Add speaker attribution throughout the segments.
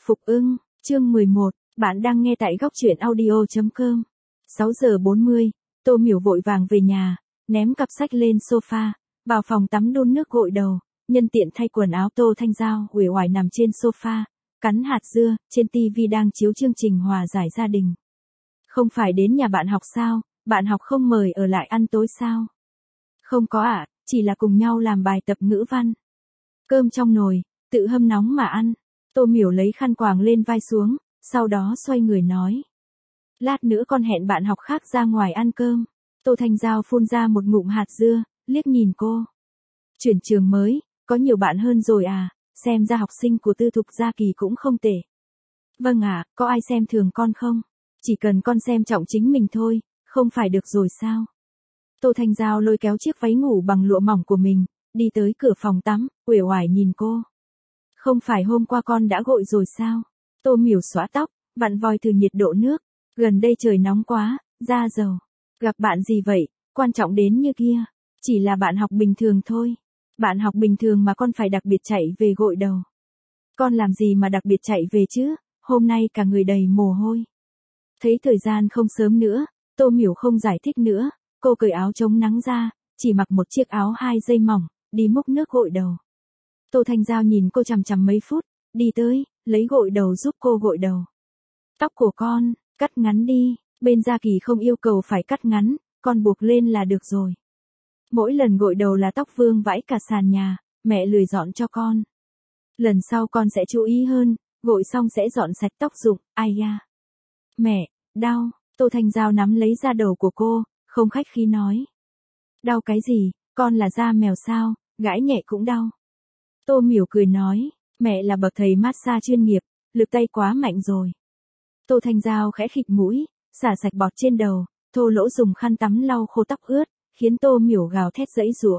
Speaker 1: Phục ưng, chương 11, bạn đang nghe tại góc truyện audio.com. 6 giờ 40, Tô Miểu vội vàng về nhà, ném cặp sách lên sofa, vào phòng tắm đun nước gội đầu, nhân tiện thay quần áo. Tô Thanh Giao uể oải nằm trên sofa, cắn hạt dưa, trên tivi đang chiếu chương trình Hòa giải gia đình. Không phải đến nhà bạn học sao, bạn học không mời ở lại ăn tối sao? Không có ạ, chỉ là cùng nhau làm bài tập ngữ văn. Cơm trong nồi, tự hâm nóng mà ăn. Tô Miểu lấy khăn quàng lên vai xuống, sau đó xoay người nói. Lát nữa con hẹn bạn học khác ra ngoài ăn cơm. Tô Thanh Giao phun ra một ngụm hạt dưa, liếc nhìn cô. Chuyển trường mới, có nhiều bạn hơn rồi à, xem ra học sinh của tư thục gia kỳ cũng không tệ. Vâng ạ, có ai xem thường con không? Chỉ cần con xem trọng chính mình thôi, không phải được rồi sao? Tô Thanh Giao lôi kéo chiếc váy ngủ bằng lụa mỏng của mình, đi tới cửa phòng tắm, uể oải nhìn cô. Không phải hôm qua con đã gội rồi sao? Tô Miểu xõa tóc, vặn vòi thử nhiệt độ nước. Gần đây trời nóng quá, da dầu. Gặp bạn gì vậy, quan trọng đến như kia. Chỉ là bạn học bình thường thôi. Bạn học bình thường mà con phải đặc biệt chạy về gội đầu. Con làm gì mà đặc biệt chạy về chứ, hôm nay cả người đầy mồ hôi. Thấy thời gian không sớm nữa, Tô Miểu không giải thích nữa. Cô cởi áo chống nắng ra, chỉ mặc một chiếc áo 2 dây mỏng, đi múc nước gội đầu. Tô Thanh Giao nhìn cô chằm chằm mấy phút, đi tới, lấy gội đầu giúp cô gội đầu. Tóc của con, cắt ngắn đi, bên Gia Kỳ không yêu cầu phải cắt ngắn, con buộc lên là được rồi. Mỗi lần gội đầu là tóc vương vãi cả sàn nhà, mẹ lười dọn cho con. Lần sau con sẽ chú ý hơn, gội xong sẽ dọn sạch tóc rụng, ai da. Mẹ, đau, Tô Thanh Giao nắm lấy da đầu của cô, không khách khí nói. Đau cái gì, con là da mèo sao, gãi nhẹ cũng đau. Tô Miểu cười nói, mẹ là bậc thầy massage chuyên nghiệp, lực tay quá mạnh rồi. Tô Thanh Giao khẽ khịt mũi, xả sạch bọt trên đầu, thô lỗ dùng khăn tắm lau khô tóc ướt, khiến Tô Miểu gào thét giãy giụa.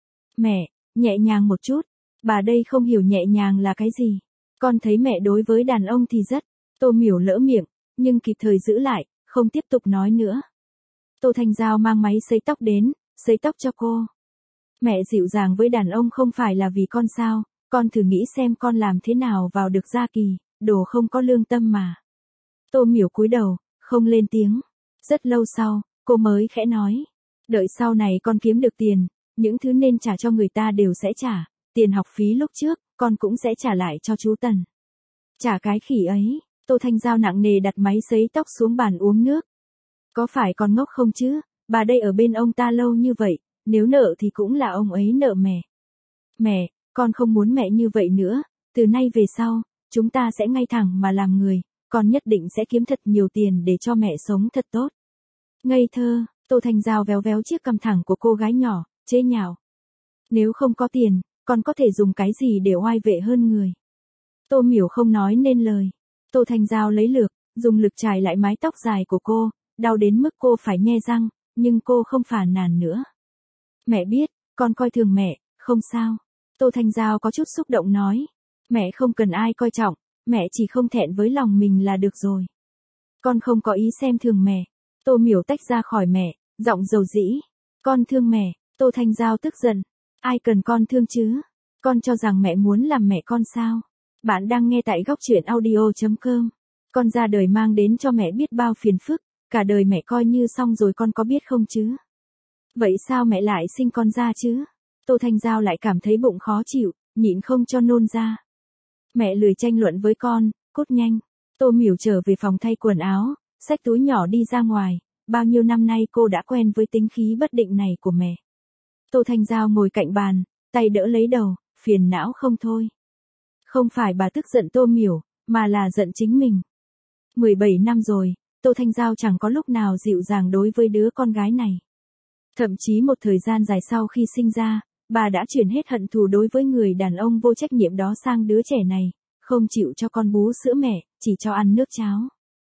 Speaker 1: Mẹ, nhẹ nhàng một chút, bà đây không hiểu nhẹ nhàng là cái gì. Con thấy mẹ đối với đàn ông thì rất. Tô Miểu lỡ miệng, nhưng kịp thời giữ lại, không tiếp tục nói nữa. Tô Thanh Giao mang máy sấy tóc đến, sấy tóc cho cô. Mẹ dịu dàng với đàn ông không phải là vì con sao, con thử nghĩ xem con làm thế nào vào được Gia Kỳ, đồ không có lương tâm mà. Tô Miểu cúi đầu, không lên tiếng. Rất lâu sau, cô mới khẽ nói. Đợi sau này con kiếm được tiền, những thứ nên trả cho người ta đều sẽ trả, tiền học phí lúc trước, con cũng sẽ trả lại cho chú Tần. Trả cái khỉ ấy, Tô Thanh Giao nặng nề đặt máy sấy tóc xuống bàn uống nước. Có phải con ngốc không chứ, bà đây ở bên ông ta lâu như vậy, nếu nợ thì cũng là ông ấy nợ mẹ. Mẹ, con không muốn mẹ như vậy nữa, từ nay về sau, chúng ta sẽ ngay thẳng mà làm người, con nhất định sẽ kiếm thật nhiều tiền để cho mẹ sống thật tốt. Ngây thơ, Tô Thanh Giao véo véo chiếc cằm thẳng của cô gái nhỏ, chế nhạo. Nếu không có tiền, con có thể dùng cái gì để oai vệ hơn người. Tô Miểu không nói nên lời. Tô Thanh Giao lấy lược, dùng lực chải lại mái tóc dài của cô, đau đến mức cô phải nhe răng, nhưng cô không phàn nàn nữa. Mẹ biết, con coi thường mẹ, không sao. Tô Thanh Giao có chút xúc động nói. Mẹ không cần ai coi trọng, mẹ chỉ không thẹn với lòng mình là được rồi. Con không có ý xem thường mẹ. Tô Miểu tách ra khỏi mẹ, giọng dầu dĩ. Con thương mẹ, Tô Thanh Giao tức giận. Ai cần con thương chứ? Con cho rằng mẹ muốn làm mẹ con sao? Bạn đang nghe tại góc truyện audio.com. Con ra đời mang đến cho mẹ biết bao phiền phức, cả đời mẹ coi như xong rồi con có biết không chứ? Vậy sao mẹ lại sinh con ra chứ? Tô Thanh Giao lại cảm thấy bụng khó chịu, nhịn không cho nôn ra. Mẹ lười tranh luận với con, cút nhanh. Tô Miểu trở về phòng thay quần áo, xách túi nhỏ đi ra ngoài, bao nhiêu năm nay cô đã quen với tính khí bất định này của mẹ. Tô Thanh Giao ngồi cạnh bàn, tay đỡ lấy đầu, phiền não không thôi. Không phải bà tức giận Tô Miểu, mà là giận chính mình. 17 năm rồi, Tô Thanh Giao chẳng có lúc nào dịu dàng đối với đứa con gái này. Thậm chí một thời gian dài sau khi sinh ra, bà đã chuyển hết hận thù đối với người đàn ông vô trách nhiệm đó sang đứa trẻ này, không chịu cho con bú sữa mẹ, chỉ cho ăn nước cháo.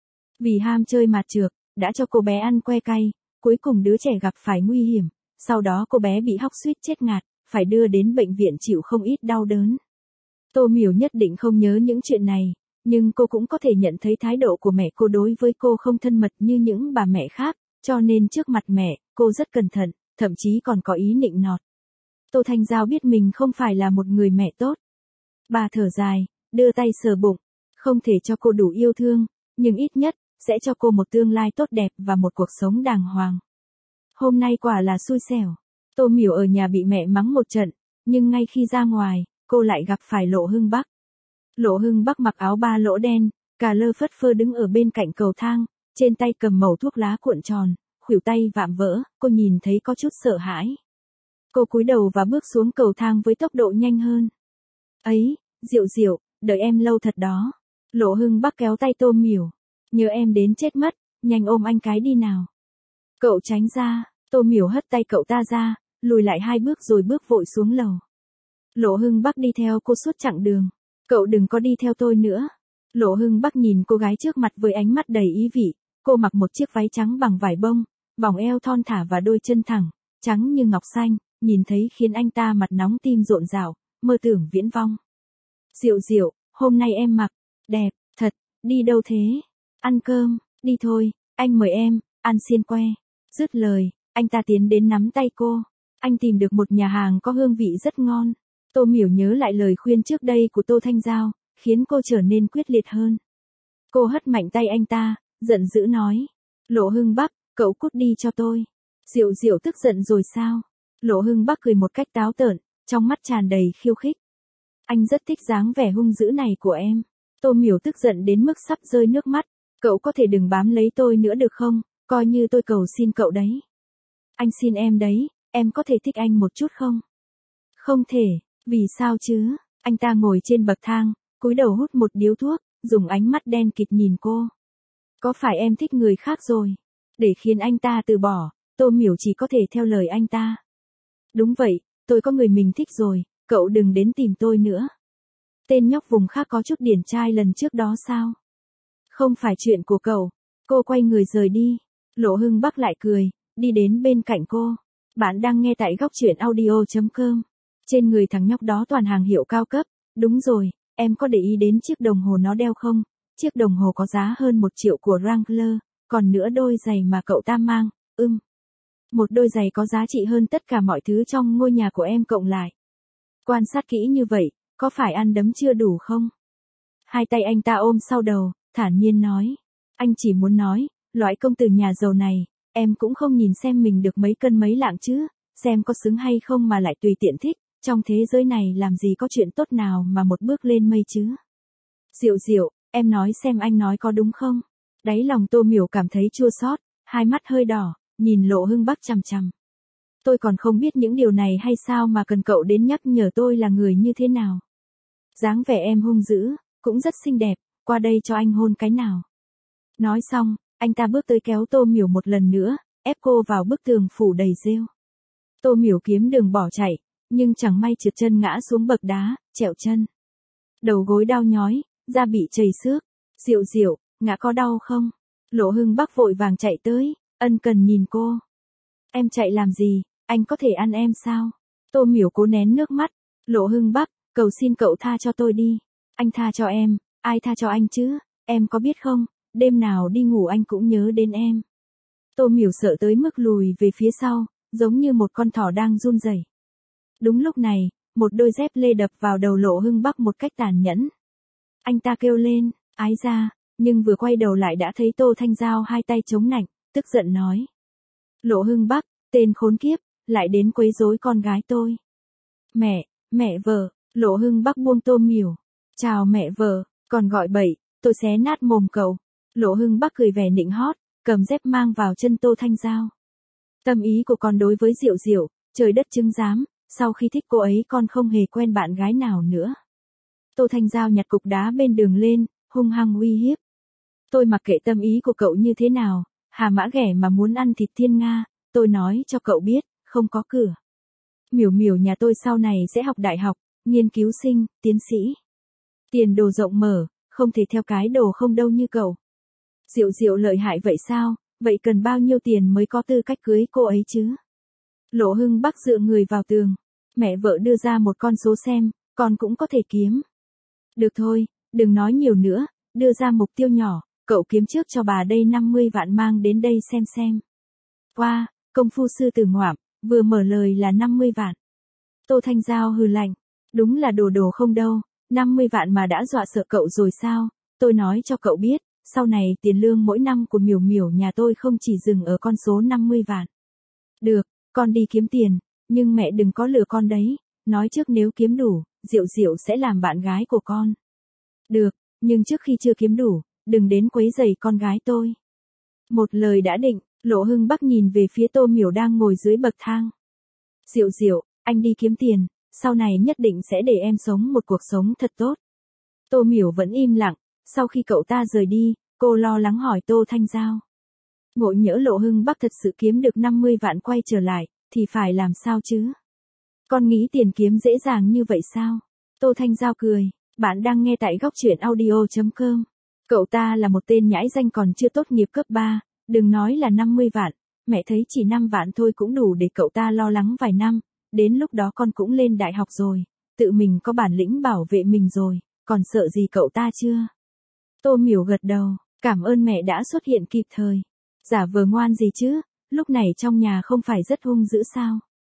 Speaker 1: Vì ham chơi mạt chược, đã cho cô bé ăn que cay, cuối cùng đứa trẻ gặp phải nguy hiểm, sau đó cô bé bị hóc suýt chết ngạt, phải đưa đến bệnh viện chịu không ít đau đớn. Tô Miểu nhất định không nhớ những chuyện này, nhưng cô cũng có thể nhận thấy thái độ của mẹ cô đối với cô không thân mật như những bà mẹ khác, cho nên trước mặt mẹ, cô rất cẩn thận, thậm chí còn có ý nịnh nọt. Tô Thanh Giao biết mình không phải là một người mẹ tốt. Bà thở dài, đưa tay sờ bụng. Không thể cho cô đủ yêu thương, nhưng ít nhất, sẽ cho cô một tương lai tốt đẹp và một cuộc sống đàng hoàng. Hôm nay quả là xui xẻo. Tô Miểu ở nhà bị mẹ mắng một trận, nhưng ngay khi ra ngoài, cô lại gặp phải Lộ Hưng Bắc. Lộ Hưng Bắc mặc áo ba lỗ đen, cà lơ phất phơ đứng ở bên cạnh cầu thang, trên tay cầm mẩu thuốc lá cuộn tròn, khuỷu tay vạm vỡ, cô nhìn thấy có chút sợ hãi. Cô cúi đầu và bước xuống cầu thang với tốc độ nhanh hơn. Ấy, Diệu Diệu, đợi em lâu thật đó. Lộ Hưng Bắc kéo tay Tô Miểu. Nhớ em đến chết mất, nhanh ôm anh cái đi nào. Cậu tránh ra, Tô Miểu hất tay cậu ta ra, lùi lại 2 bước rồi bước vội xuống lầu. Lộ Hưng Bắc đi theo cô suốt chặng đường. Cậu đừng có đi theo tôi nữa. Lộ Hưng Bắc nhìn cô gái trước mặt với ánh mắt đầy ý vị. Cô mặc một chiếc váy trắng bằng vải bông, vòng eo thon thả và đôi chân thẳng, trắng như ngọc xanh, nhìn thấy khiến anh ta mặt nóng tim rộn rào, mơ tưởng viễn vong. Diệu Diệu, hôm nay em mặc đẹp thật, đi đâu thế? Ăn cơm, đi thôi, anh mời em, ăn xiên que. Dứt lời, anh ta tiến đến nắm tay cô. Anh tìm được một nhà hàng có hương vị rất ngon. Tô Miểu nhớ lại lời khuyên trước đây của Tô Thanh Giao, khiến cô trở nên quyết liệt hơn. Cô hất mạnh tay anh ta, giận dữ nói. Lộ Hưng Bắc, cậu cút đi cho tôi. Diệu Diệu tức giận rồi sao? Lộ Hưng Bắc cười một cách táo tợn, trong mắt tràn đầy khiêu khích. Anh rất thích dáng vẻ hung dữ này của em. Tô Miểu tức giận đến mức sắp rơi nước mắt. Cậu có thể đừng bám lấy tôi nữa được không? Coi như tôi cầu xin cậu đấy. Anh xin em đấy, em có thể thích anh một chút không? Không thể, vì sao chứ? Anh ta ngồi trên bậc thang, cúi đầu hút một điếu thuốc, dùng ánh mắt đen kịt nhìn cô. Có phải em thích người khác rồi? Để khiến anh ta từ bỏ, Tô Miểu chỉ có thể theo lời anh ta. Đúng vậy, tôi có người mình thích rồi, cậu đừng đến tìm tôi nữa. Tên nhóc vùng khác có chút điển trai lần trước đó sao? Không phải chuyện của cậu. Cô quay người rời đi. Lộ Hưng Bắc lại cười, đi đến bên cạnh cô. Bạn đang nghe tại góc truyện audio.com. Trên người thằng nhóc đó toàn hàng hiệu cao cấp. Đúng rồi, em có để ý đến chiếc đồng hồ nó đeo không? Chiếc đồng hồ có giá hơn 1 triệu của Wrangler, còn nữa đôi giày mà cậu ta mang, một đôi giày có giá trị hơn tất cả mọi thứ trong ngôi nhà của em cộng lại. Quan sát kỹ như vậy, có phải ăn đấm chưa đủ không? Hai tay anh ta ôm sau đầu, thản nhiên nói. Anh chỉ muốn nói, loại công tử nhà giàu này, em cũng không nhìn xem mình được mấy cân mấy lạng chứ, xem có xứng hay không mà lại tùy tiện thích, trong thế giới này làm gì có chuyện tốt nào mà một bước lên mây chứ. Diệu Diệu, em nói xem anh nói có đúng không? Đáy lòng Tô Miểu cảm thấy chua xót, hai mắt hơi đỏ, nhìn Lộ Hưng Bắc chằm chằm. Tôi còn không biết những điều này hay sao mà cần cậu đến nhắc nhở tôi là người như thế nào. Dáng vẻ em hung dữ, cũng rất xinh đẹp, qua đây cho anh hôn cái nào. Nói xong, anh ta bước tới kéo Tô Miểu một lần nữa, ép cô vào bức tường phủ đầy rêu. Tô Miểu kiếm đường bỏ chạy, nhưng chẳng may trượt chân ngã xuống bậc đá, trẹo chân. Đầu gối đau nhói, da bị chảy xước. Diệu Diệu, ngã có đau không? Lộ Hưng Bắc vội vàng chạy tới, ân cần nhìn cô. Em chạy làm gì, anh có thể ăn em sao? Tô Miểu cố nén nước mắt. Lộ Hưng Bắc, cầu xin cậu tha cho tôi đi. Anh tha cho em, ai tha cho anh chứ? Em có biết không, đêm nào đi ngủ anh cũng nhớ đến em. Tô Miểu sợ tới mức lùi về phía sau, giống như một con thỏ đang run rẩy. Đúng lúc này, một đôi dép lê đập vào đầu Lộ Hưng Bắc một cách tàn nhẫn. Anh ta kêu lên, ái ra, nhưng vừa quay đầu lại đã thấy Tô Thanh Giao hai tay chống nạnh, tức giận nói. Lộ Hưng Bắc, tên khốn kiếp, lại đến quấy rối con gái tôi. Mẹ vợ, Lộ Hưng Bắc buông Tô Miểu. Chào mẹ vợ, còn gọi bậy, tôi xé nát mồm cậu. Lộ Hưng Bắc cười vẻ nịnh hót, cầm dép mang vào chân Tô Thanh Giao. Tâm ý của con đối với Diệu Diệu, trời đất chứng giám, sau khi thích cô ấy con không hề quen bạn gái nào nữa. Tô Thanh Giao nhặt cục đá bên đường lên, hung hăng uy hiếp. Tôi mặc kệ tâm ý của cậu như thế nào, hà mã ghẻ mà muốn ăn thịt thiên nga, tôi nói cho cậu biết, không có cửa. Miểu Miểu nhà tôi sau này sẽ học đại học, nghiên cứu sinh, tiến sĩ. Tiền đồ rộng mở, không thể theo cái đồ không đâu như cậu. Diệu Diệu lợi hại vậy sao, vậy cần bao nhiêu tiền mới có tư cách cưới cô ấy chứ? Lộ Hưng Bắc dựa người vào tường. Mẹ vợ đưa ra một con số xem, con cũng có thể kiếm. Được thôi, đừng nói nhiều nữa, đưa ra mục tiêu nhỏ, cậu kiếm trước cho bà đây 50 vạn mang đến đây xem. Wow, công phu sư tử ngoạm, vừa mở lời là 50 vạn. Tô Thanh Giao hừ lạnh, đúng là đồ không đâu, 50 vạn mà đã dọa sợ cậu rồi sao, tôi nói cho cậu biết, sau này tiền lương mỗi năm của Miểu Miểu nhà tôi không chỉ dừng ở con số 50 vạn. Được, con đi kiếm tiền, nhưng mẹ đừng có lừa con đấy, nói trước nếu kiếm đủ, Diệu Diệu sẽ làm bạn gái của con. Được, nhưng trước khi chưa kiếm đủ, đừng đến quấy rầy con gái tôi. Một lời đã định, Lộ Hưng Bắc nhìn về phía Tô Miểu đang ngồi dưới bậc thang. Diệu Diệu, anh đi kiếm tiền, sau này nhất định sẽ để em sống một cuộc sống thật tốt. Tô Miểu vẫn im lặng, sau khi cậu ta rời đi, cô lo lắng hỏi Tô Thanh Giao. Ngộ nhỡ Lộ Hưng Bắc thật sự kiếm được 50 vạn quay trở lại, thì phải làm sao chứ? Con nghĩ tiền kiếm dễ dàng như vậy sao? Tô Thanh Giao cười, bạn đang nghe tại góc truyện audio.com. Cậu ta là một tên nhãi danh còn chưa tốt nghiệp cấp 3, đừng nói là 50 vạn, mẹ thấy chỉ 5 vạn thôi cũng đủ để cậu ta lo lắng vài năm, đến lúc đó con cũng lên đại học rồi, tự mình có bản lĩnh bảo vệ mình rồi, còn sợ gì cậu ta chưa? Tô Miểu gật đầu, cảm ơn mẹ đã xuất hiện kịp thời. Giả vờ ngoan gì chứ, lúc này trong nhà không phải rất hung dữ sao?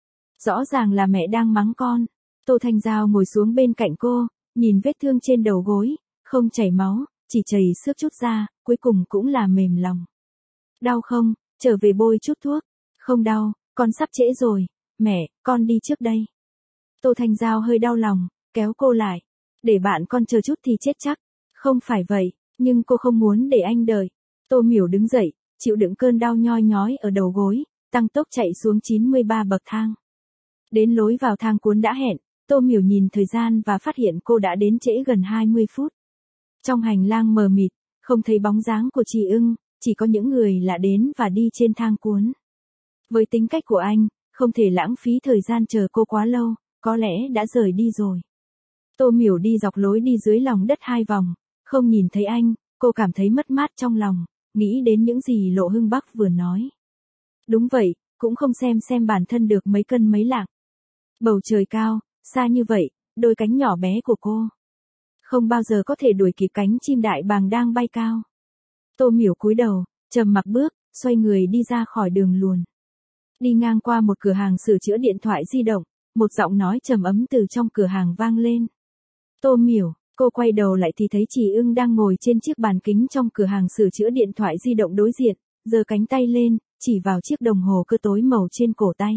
Speaker 1: Rõ ràng là mẹ đang mắng con. Tô Thanh Giao ngồi xuống bên cạnh cô, nhìn vết thương trên đầu gối, không chảy máu, chỉ chảy xước chút ra, cuối cùng cũng là mềm lòng. Đau không, trở về bôi chút thuốc. Không đau, con sắp trễ rồi, mẹ, con đi trước đây. Tô Thanh Giao hơi đau lòng, kéo cô lại. Để bạn con chờ chút thì chết chắc. Không phải vậy, nhưng cô không muốn để anh đợi. Tô Miểu đứng dậy, chịu đựng cơn đau nhoi nhói ở đầu gối, tăng tốc chạy xuống 93 bậc thang. Đến lối vào thang cuốn đã hẹn, Tô Miểu nhìn thời gian và phát hiện cô đã đến trễ gần 20 phút. Trong hành lang mờ mịt, không thấy bóng dáng của chị Ưng, chỉ có những người lạ đến và đi trên thang cuốn. Với tính cách của anh, không thể lãng phí thời gian chờ cô quá lâu, có lẽ đã rời đi rồi. Tô Miểu đi dọc lối đi dưới lòng đất 2 vòng, không nhìn thấy anh, cô cảm thấy mất mát trong lòng, nghĩ đến những gì Lộ Hưng Bắc vừa nói. Đúng vậy, cũng không xem bản thân được mấy cân mấy lạng. Bầu trời cao, xa như vậy, đôi cánh nhỏ bé của cô không bao giờ có thể đuổi kịp cánh chim đại bàng đang bay cao. Tô Miểu cúi đầu, trầm mặc bước, xoay người đi ra khỏi đường luồn. Đi ngang qua một cửa hàng sửa chữa điện thoại di động, một giọng nói trầm ấm từ trong cửa hàng vang lên. Tô Miểu, cô quay đầu lại thì thấy chị Ưng đang ngồi trên chiếc bàn kính trong cửa hàng sửa chữa điện thoại di động đối diện, giơ cánh tay lên, chỉ vào chiếc đồng hồ cơ tối màu trên cổ tay.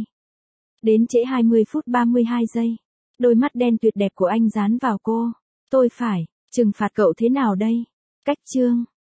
Speaker 1: Đến trễ 20 phút 32 giây. Đôi mắt đen tuyệt đẹp của anh dán vào cô. Tôi phải trừng phạt cậu thế nào đây? Cách chương